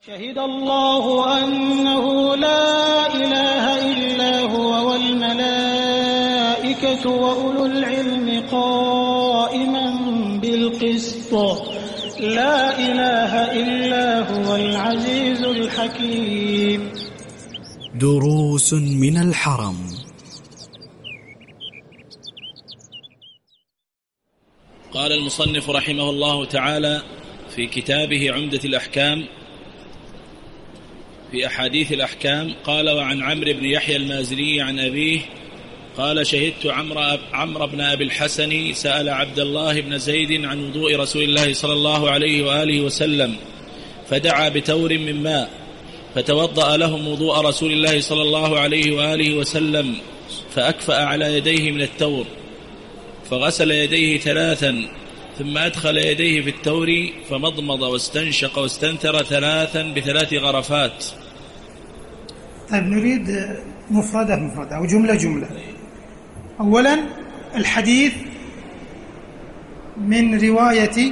شهد الله أنه لا إله إلا هو والملائكة وأولو العلم قائما بالقسط لا إله إلا هو العزيز الحكيم. دروس من الحرم. قال المصنف رحمه الله تعالى في كتابه عمدة الأحكام في أحاديث الأحكام قال: وعن عمرو بن يحيى المازني عن أبيه قال: شهدت عمرو بن أبي الحسن سأل عبد الله بن زيد عن وضوء رسول الله صلى الله عليه وآله وسلم فدعا بتور من ماء فتوضأ لهم وضوء رسول الله صلى الله عليه وآله وسلم فأكفأ على يديه من التور فغسل يديه 3 ثم أدخل يديه في التور فمضمض واستنشق واستنثر 3 ب3 غرفات. طيب نريد مفردة أو جملة. أولا الحديث من رواية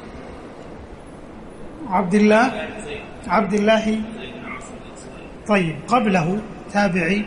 عبد الله. طيب قبله تابعي.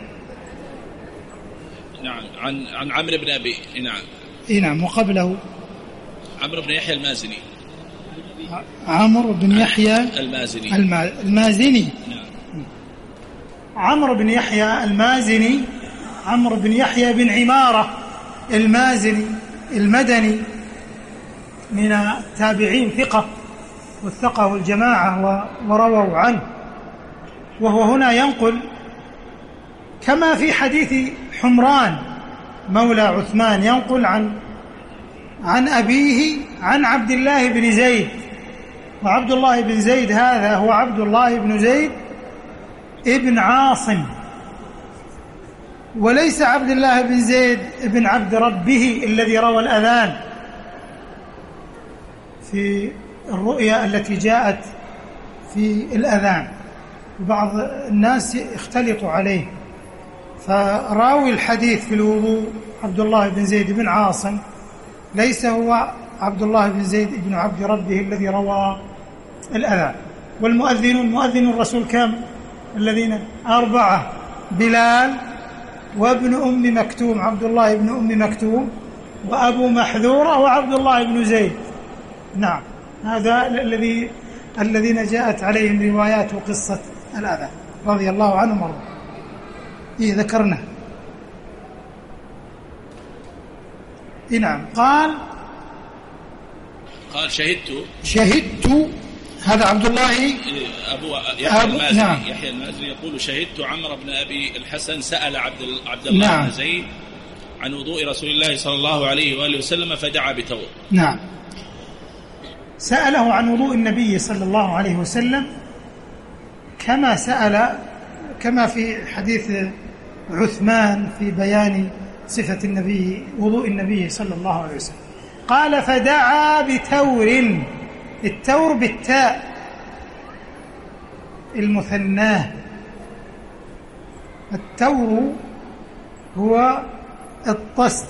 نعم عن عمرو بن أبي. نعم وقبله عمرو بن يحيى المازني. عمرو بن يحيى المازني. نعم. عمرو بن يحيى المازني، عمرو بن يحيى بن عمارة المازني المدني من التابعين، ثقة والثقة والجماعة ورووا عنه، وهو هنا ينقل كما في حديث حمران مولى عثمان، ينقل عن أبيه عن عبد الله بن زيد، وعبد الله بن زيد هذا هو عبد الله بن زيد ابن عاصم، وليس عبد الله بن زيد ابن عبد ربه الذي روى الأذان في الرؤيا التي جاءت في الأذان، وبعض الناس يختلطوا عليه، فراوي الحديث في الوضوء عبد الله بن زيد بن عاصم ليس هو عبد الله بن زيد بن عبد ربه الذي روى الأذان. والمؤذنون مؤذن الرسول كم؟ الذين 4: بلال وابن أم مكتوم عبد الله بن أم مكتوم وأبو محذورة وعبد الله بن زيد. نعم، هذا الذين جاءت عليهم روايات قصة الأذان رضي الله عنهم وارضاهم. ذكرنا. نعم. قال شهدت هذا عبد الله أبو يحيى المازني. نعم. يحيى المازني يقول: شهدت عمرو بن أبي الحسن سأل عبد الله بن زيد عن وضوء رسول الله صلى الله عليه وآله وسلم فدعا بتور. نعم، سأله عن وضوء النبي صلى الله عليه وسلم كما في حديث عثمان في بيان صفة النبي، وضوء النبي صلى الله عليه وسلم. قال: فدعا بتور، التور بالتاء المثناه. التور هو الطست،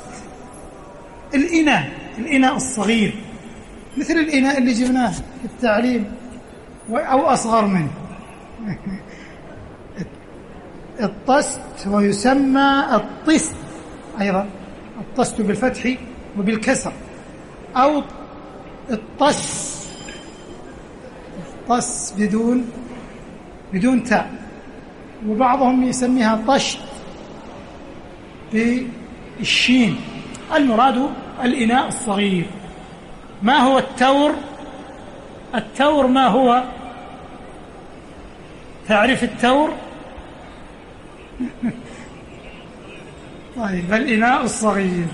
الإناء الصغير، مثل الإناء اللي جبناه في التعليم أو أصغر منه. الطست ويسمى الطست أيضا، الطست بالفتح وبالكسر، أو الطس بدون تاء، وبعضهم يسميها طشت بالشين. المراد الإناء الصغير. ما هو التور؟ التور ما هو؟ تعرف التور؟ طيب، الإناء الصغير.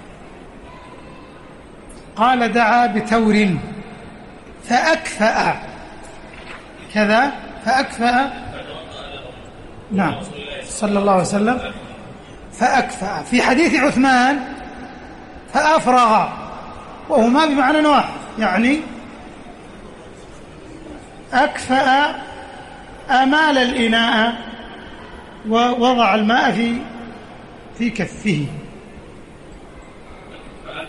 قال: دعا بتور فأكفأ كذا، فأكفأ. نعم، صلى الله عليه وسلم فأكفأ. في حديث عثمان فأفرغ، وهما بمعنى واحد، يعني أكفأ، أمال الإناء ووضع الماء في كفه.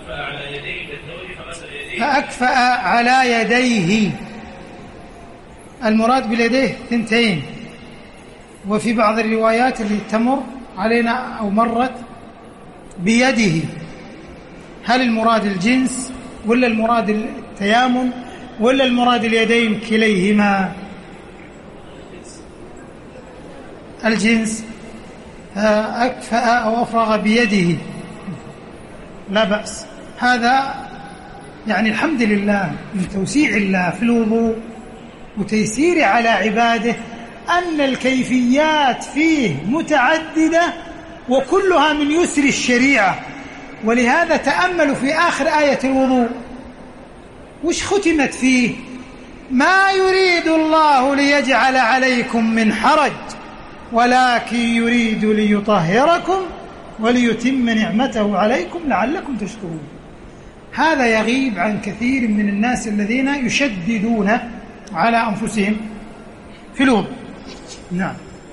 فأكفأ على يديه المراد باليديه 2، وفي بعض الروايات اللي تمر علينا أو مرت بيده، هل المراد الجنس ولا المراد التيامن ولا المراد اليدين كليهما؟ الجنس. أكفأ أو أفرغ بيده لا بأس، هذا يعني الحمد لله من توسيع الله في الوضوء وتيسير على عباده أن الكيفيات فيه متعددة وكلها من يسر الشريعة. ولهذا تأملوا في آخر آية الوضوء وش ختمت فيه؟ ما يريد الله ليجعل عليكم من حرج ولكن يريد ليطهركم وليتم نعمته عليكم لعلكم تشكرون. هذا يغيب عن كثير من الناس الذين يشددون على أنفسهم في الوضوء. نعم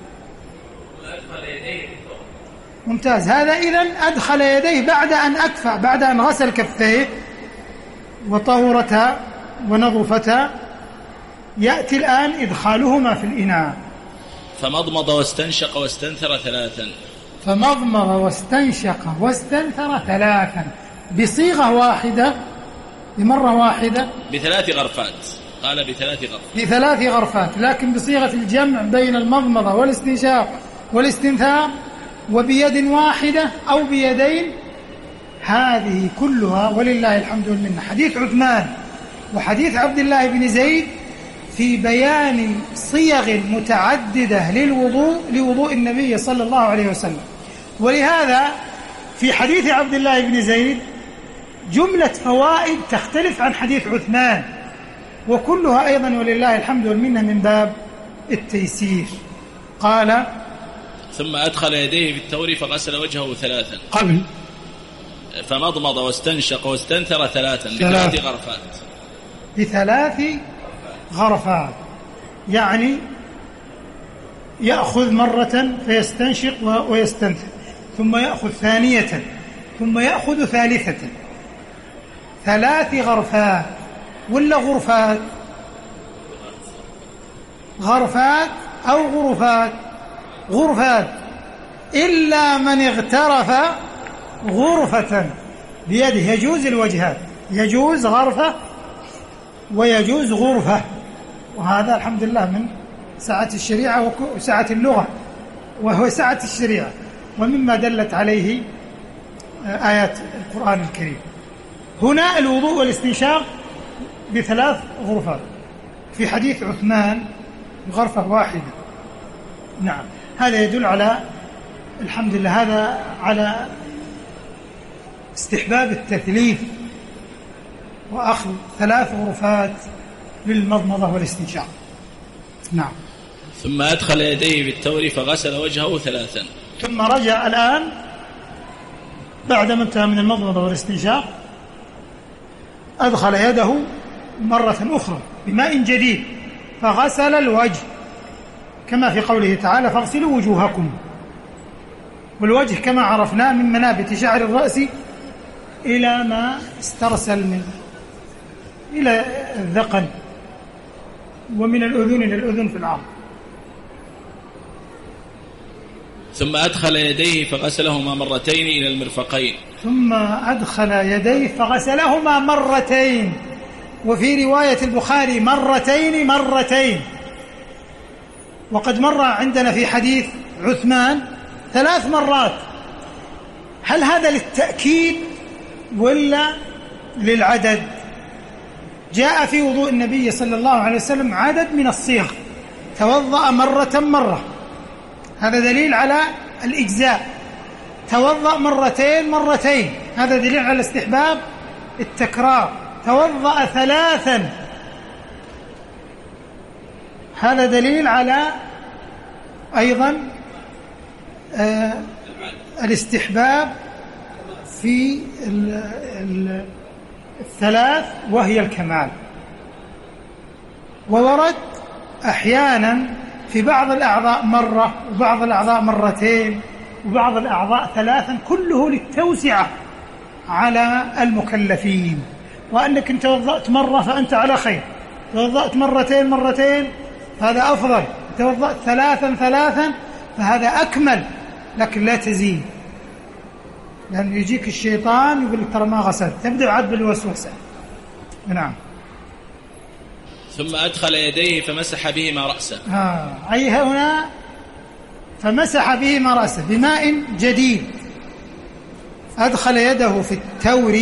ممتاز. هذا إذن أدخل يديه بعد أن أكفأ، بعد أن غسل كفيه وطهرتا ونظفتا، يأتي الآن إدخالهما في الإناء. فمضمض واستنشق واستنثر 3. فمضمض واستنشق واستنثر 3 بصيغة واحدة، بمرة واحدة، ب3 غرفات. قال ب3 غرفات، لكن بصيغة الجمع بين المضمضة والاستنشاق والاستنثار وبيد واحدة أو بيدين، هذه كلها ولله الحمد والمنة. حديث عثمان وحديث عبد الله بن زيد في بيان صيغ متعددة لوضوء النبي صلى الله عليه وسلم. ولهذا في حديث عبد الله بن زيد جملة فوائد تختلف عن حديث عثمان، وكلها أيضا ولله الحمد والمنة من باب التيسير. قال ثم أدخل يديه في التور فغسل وجهه 3 قبل. فمضمض واستنشق واستنثر 3 ب3 غرفات. ب3 غرفات، يعني يأخذ مرة فيستنشق ويستنثر، ثم يأخذ ثانية، ثم يأخذ ثالثة. 3 غرفات ولا غرفات؟ غرفات أو غرفات؟ غرفات، إلا من اغترف غرفة بيده. يجوز الوجهات، يجوز غرفة ويجوز غرفة، وهذا الحمد لله من سعة الشريعة وسعة اللغة، وهو سعة الشريعة، ومما دلت عليه آيات القرآن الكريم. هنا الوضوء والاستنشاق ب3 غرفات، في حديث عثمان غرفة واحدة. نعم، هذا يدل على الحمد لله، هذا على استحباب التثليث وأخذ 3 غرفات للمضمضة والاستنشاق. نعم. ثم أدخل يديه بالتور فغسل وجهه 3. ثم رجع الآن بعدما انتهى من المضمضة والاستنشاق، أدخل يده مرة أخرى بماء جديد فغسل الوجه، كما في قوله تعالى فاغسلوا وجوهكم. والوجه كما عرفناه من منابت شعر الرأس إلى ما استرسل إلى الذقن، ومن الأذن إلى الأذن في العرض. ثم أدخل يديه فغسلهما 2 إلى المرفقين. ثم أدخل يديه فغسلهما 2، وفي رواية البخاري 2 وقد مر عندنا في حديث عثمان 3 مرات. هل هذا للتأكيد ولا للعدد؟ جاء في وضوء النبي صلى الله عليه وسلم عدد من الصيغ، توضأ مرة، هذا دليل على الإجزاء. توضأ 2 هذا دليل على استحباب التكرار. توضأ 3 هذا دليل على أيضا الاستحباب في 3 وهي الكمال. وورد أحيانا في بعض الأعضاء مرة، وبعض الأعضاء 2 وبعض الأعضاء 3، كله للتوسعة على المكلفين، وأنك إن توضأت مرة فأنت على خير، توضأت 2 هذا أفضل. توضأت 3 فهذا أكمل، لكن لا تزيد، لأنه يجيك الشيطان يقول لك ترى ما غسلت، تبدأ عاد بالوسوسة. نعم. ثم أدخل يديه فمسح بهما رأسه. أي هنا فمسح بهما رأسه بماء جديد. أدخل يده في التور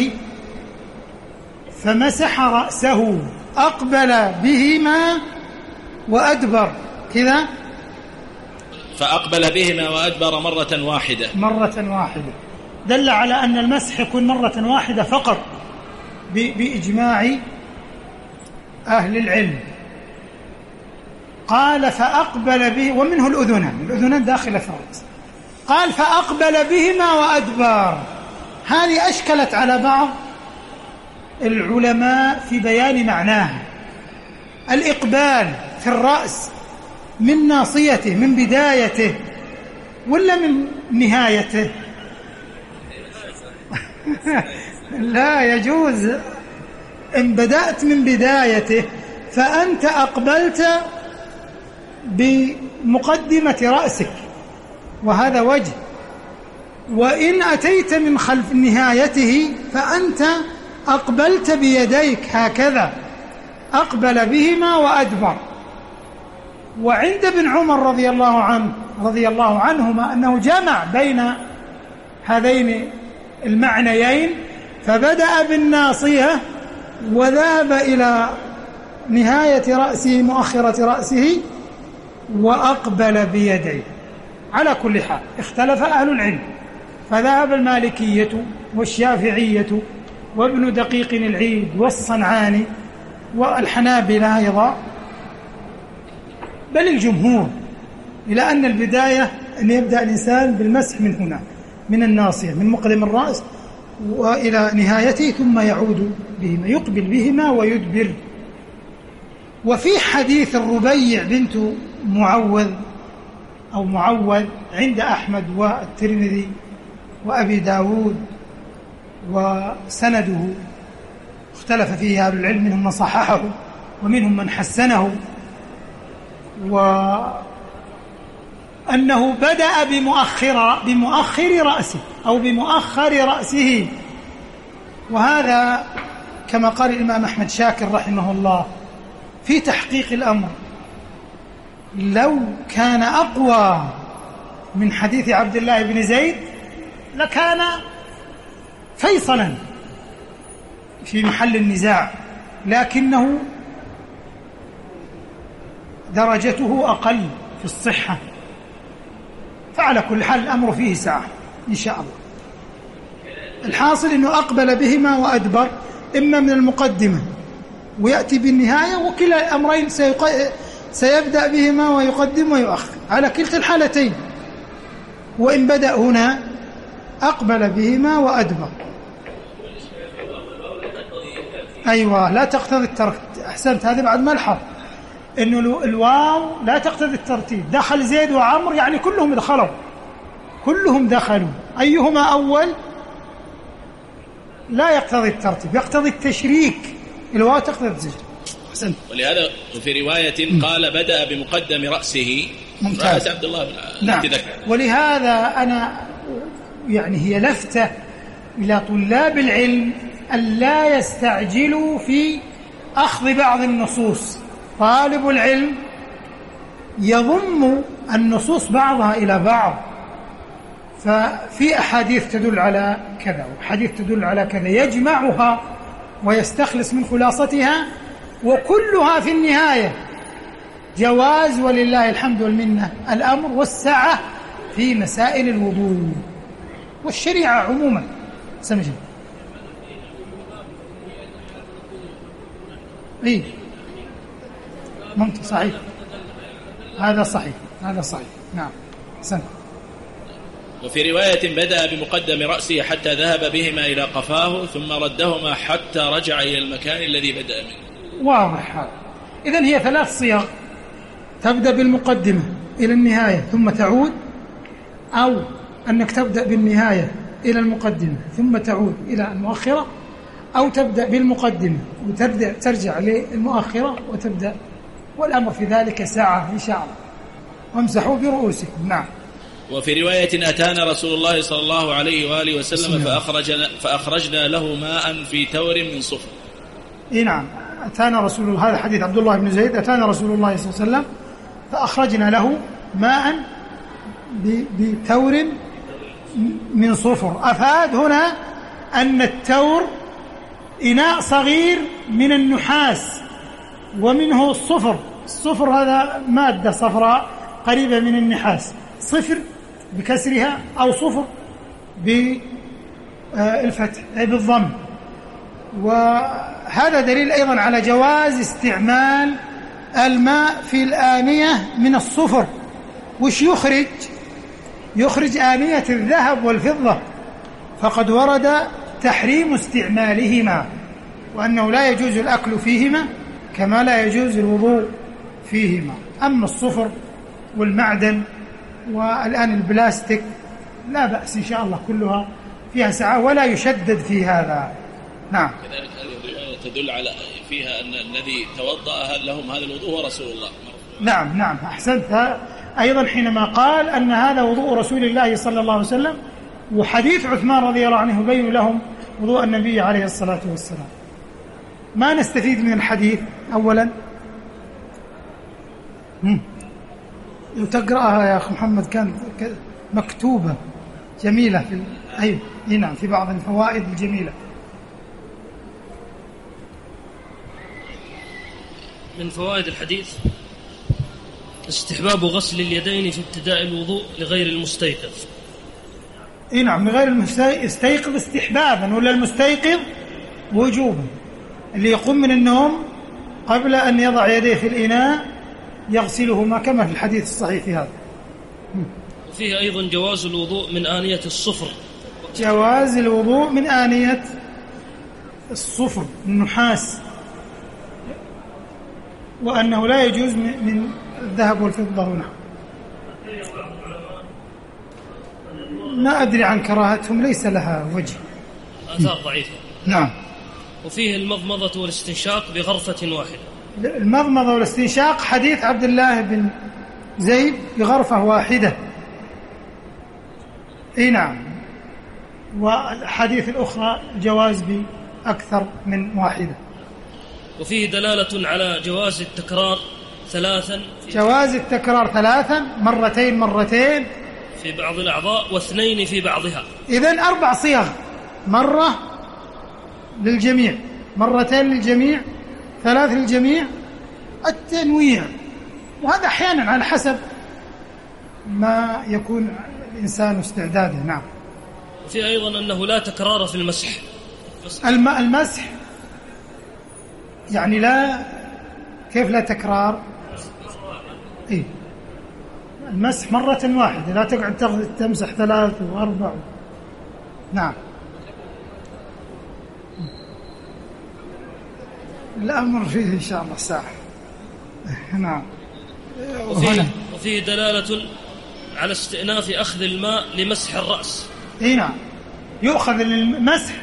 فمسح رأسه، أقبل بهما وأدبر كذا، فأقبل بهما وأدبر مرة واحدة. دل على أن المسح يكون مرة واحدة فقط بإجماع أهل العلم. قال فأقبل به، ومنه الأذنان داخل في الرأس. قال فأقبل بهما وأدبر. هذه أشكلت على بعض العلماء في بيان معناها. الإقبال في الرأس من ناصيته، من بدايته ولا من نهايته؟ لا يجوز. إن بدأت من بدايته فأنت أقبلت بمقدمة رأسك، وهذا وجه. وإن أتيت من خلف نهايته فأنت أقبلت بيديك هكذا، أقبل بهما وأدبر. وعند ابن عمر رضي الله عنهما أنه جمع بين هذين المعنيين، فبدأ بالناصية وذهب إلى نهاية رأسه، مؤخرة رأسه، وأقبل بيديه. على كل حال اختلف أهل العلم، فذهب المالكية والشافعية وابن دقيق العيد والصنعاني والحنابلة أيضا، بل الجمهور، إلى أن البداية أن يبدأ الإنسان بالمسح من هنا، من الناصية، من مقدم الرأس وإلى نهايته، ثم يعود بهما، يقبل بهما ويدبر. وفي حديث الربيع بنت معوذ عند أحمد والترمذي وأبي داود، وسنده اختلف فيه أهل العلم، منهم من صححه ومنهم من حسنه، وأنه بدأ بمؤخر رأسه أو بمؤخر رأسه. وهذا كما قال الإمام أحمد شاكر رحمه الله في تحقيق الأمر، لو كان أقوى من حديث عبد الله بن زيد لكان فيصلا في محل النزاع، لكنه درجته أقل في الصحة. فعلى كل حال الأمر فيه سعة إن شاء الله. الحاصل أنه أقبل بهما وأدبر، إما من المقدمة ويأتي بالنهاية، وكلا الأمرين سيبدأ بهما ويقدم ويؤخر على كلتا الحالتين. وإن بدأ هنا أقبل بهما وأدبر. أيوة، لا تقتضي الترتيب. أحسنت، هذا بعد ملحظ إنه الواو لا تقتضي الترتيب. دخل زيد وعمر يعني كلهم دخلوا، أيهما أول لا يقتضي الترتيب، يقتضي التشريك. الواو تقتضي التشريك. أحسنت. ولهذا في رواية قال بدأ بمقدم رأسه، رأس عبد الله بن نعم. ولهذا أنا يعني هي لفتة إلى طلاب العلم ألا يستعجلوا في أخذ بعض النصوص. طالب العلم يضم النصوص بعضها إلى بعض، ففي أحاديث تدل على كذا وحديث تدل على كذا، يجمعها ويستخلص من خلاصتها، وكلها في النهاية جواز ولله الحمد والمنة الأمر والسعة في مسائل الوضوء والشريعة عموما. سمجد إيه ممتاز، صحيح، هذا صحيح نعم. سنة. وفي رواية بدأ بمقدم رأسه حتى ذهب بهما إلى قفاه ثم ردهما حتى رجع إلى المكان الذي بدأ منه. واضح هذا. إذن هي 3 صيغ: تبدأ بالمقدمة إلى النهاية ثم تعود، أو أنك تبدأ بالنهاية إلى المقدمة ثم تعود إلى المؤخرة، أو تبدأ بالمقدمة وترجع للمؤخرة وتبدأ والأمر في ذلك ساعة إن شاء الله. وامسحوا برؤوسكم. نعم. وفي رواية أتانا رسول الله صلى الله عليه وآله وسلم فأخرجنا له ماء في تور من صفر. نعم، أتانا رسول الله، هذا حديث عبد الله بن زيد، أتانا رسول الله صلى الله عليه وسلم فأخرجنا له ماء بتور من صفر. أفاد هنا أن التور إناء صغير من النحاس ومنه الصفر. الصفر هذا مادة صفراء قريبة من النحاس، صفر بكسرها أو صفر بالفتح أي بالضم. وهذا دليل أيضا على جواز استعمال الماء في الآنية من الصفر. وش يخرج آنية الذهب والفضة، فقد ورد تحريم استعمالهما، وأنه لا يجوز الأكل فيهما كما لا يجوز الوضوء فيهما. أما الصفر والمعدن والآن البلاستيك لا بأس إن شاء الله، كلها فيها سعة ولا يشدد في هذا. نعم. كذلك هذه الرواية تدل على فيها أن الذي توضأ لهم هذا الوضوء هو رسول الله. نعم أحسنت. أيضا حينما قال أن هذا وضوء رسول الله صلى الله عليه وسلم، وحديث عثمان رضي الله عنه يبين لهم وضوء النبي عليه الصلاة والسلام. ما نستفيد من الحديث؟ أولا لو تقرأها يا أخي محمد، كانت مكتوبة جميلة في نعم، في بعض الفوائد الجميلة. من فوائد الحديث استحباب غسل اليدين في ابتداء الوضوء لغير المستيقظ. نعم، لغير المستيقظ استحبابا، ولا المستيقظ وجوبا. اللي يقوم من النوم قبل أن يضع يديه في الإناء يغسلهما كما في الحديث الصحيح في هذا. وفيه أيضا جواز الوضوء من آنية الصفر. جواز الوضوء من آنية الصفر النحاس، وأنه لا يجوز من الذهب والفضة هنا. ما أدري عن كراهتهم، ليس لها وجه، آثار ضعيفة. نعم. وفيه المضمضة والاستنشاق بغرفة واحدة. المضمضة والاستنشاق حديث عبد الله بن زيد بغرفة واحدة. نعم. والحديث الأخرى جواز بأكثر من واحدة. وفيه دلالة على جواز التكرار ثلاثا، جواز التكرار ثلاثا، مرتين في بعض الأعضاء واثنين في بعضها. إذن 4 صيغ، مرة للجميع، مرتين للجميع، 3 للجميع، التنويع. وهذا أحيانا على حسب ما يكون الإنسان استعداده. نعم. وفي أيضا أنه لا تكرار في المسح. المسح يعني لا، كيف لا تكرار؟ المسح مرة واحدة، لا تقعد تمسح 3 و4. نعم. الأمر فيه إن شاء الله ساعة. نعم. وفيه دلالة على استئناف أخذ الماء لمسح الرأس. نعم، يؤخذ للمسح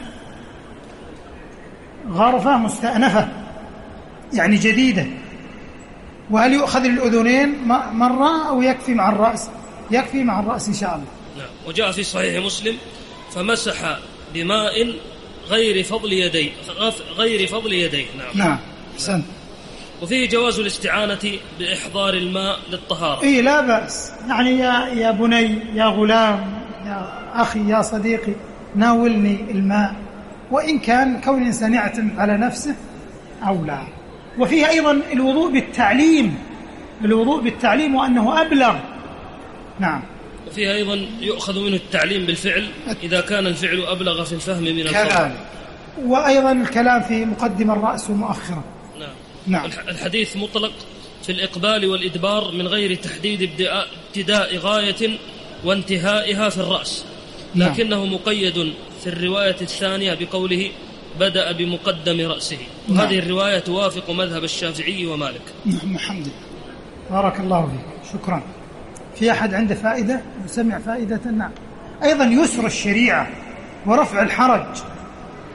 غرفة مستأنفة يعني جديدة. وهل يؤخذ للأذنين مرة أو يكفي مع الرأس؟ يكفي مع الرأس إن شاء الله. نعم. وجاء في صحيح مسلم فمسح بماء غير فضل يديه. نعم أحسنت. وفيه جواز الاستعانة بإحضار الماء للطهارة. لا بأس، يعني يا بني، يا غلام، يا أخي، يا صديقي، ناولني الماء، وإن كان كون الإنسان يعتمد على نفسه أو لا. وفيه أيضا الوضوء بالتعليم وأنه أبلغ. نعم. وفيه أيضا يؤخذ منه التعليم بالفعل إذا كان الفعل أبلغ في الفهم من القول. وأيضا الكلام في مقدم الرأس ومؤخرة. نعم. الحديث مطلق في الإقبال والإدبار من غير تحديد ابتداء غاية وانتهائها في الرأس، لكنه مقيد في الرواية الثانية بقوله بدأ بمقدم رأسه، وهذه الرواية توافق مذهب الشافعي ومالك. نعم الحمد لله. بارك الله فيك، شكرا. في أحد عنده فائدة؟ سمع فائدة؟ نعم. أيضا يسر الشريعة ورفع الحرج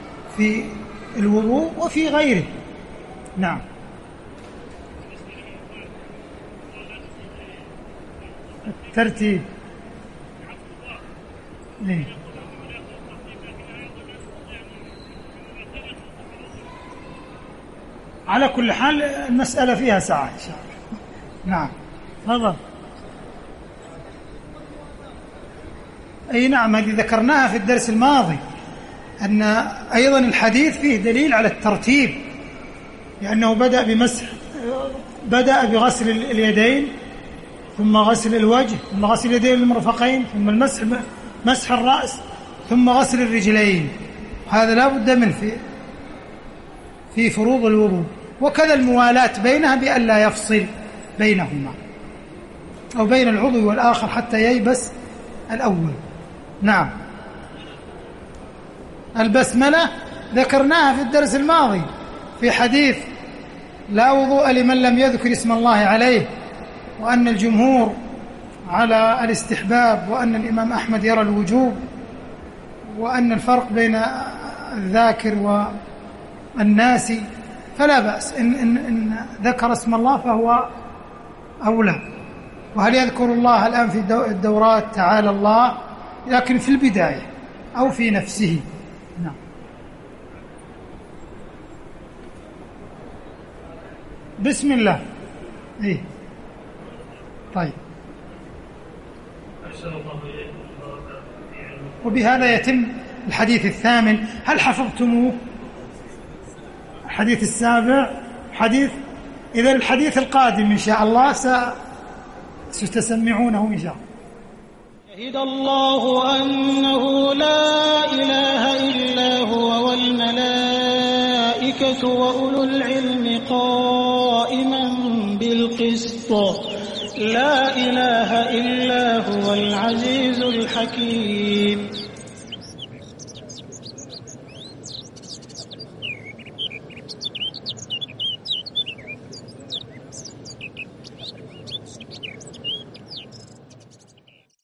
في الوضوء وفي غيره. نعم. الترتيب. إيه؟ على كل حال المسألة فيها ساعة إن شاء الله. نعم تفضل. أي نعم، هذه ذكرناها في الدرس الماضي، أن أيضا الحديث فيه دليل على الترتيب، لأنه بدأ بغسل اليدين، ثم غسل الوجه، ثم غسل اليدين المرفقين، ثم مسح الرأس، ثم غسل الرجلين. هذا لا بد منه في فروض الوضوء. وكذا الموالاة بينها بأن لا يفصل بينهما أو بين العضو والآخر حتى ييبس الأول. نعم. البسملة ذكرناها في الدرس الماضي في حديث لا وضوء لمن لم يذكر اسم الله عليه، وأن الجمهور على الاستحباب، وأن الإمام أحمد يرى الوجوب، وأن الفرق بين الذاكر والناسي فلا بأس إن ذكر اسم الله فهو أولى. وهل يذكر الله الآن في الدورات تعالى الله، لكن في البداية أو في نفسه. نعم. بسم الله. إيه طيب. وبهذا يتم الحديث الثامن. هل حفظتموه؟ الحديث السابع حديث، إذا الحديث القادم إن شاء الله ستسمعونه إن شاء الله. شهد الله أنه لا إله إلا هو والملائكة وأولو العلم قائما بالقسط لا إله إلا هو العزيز الحكيم.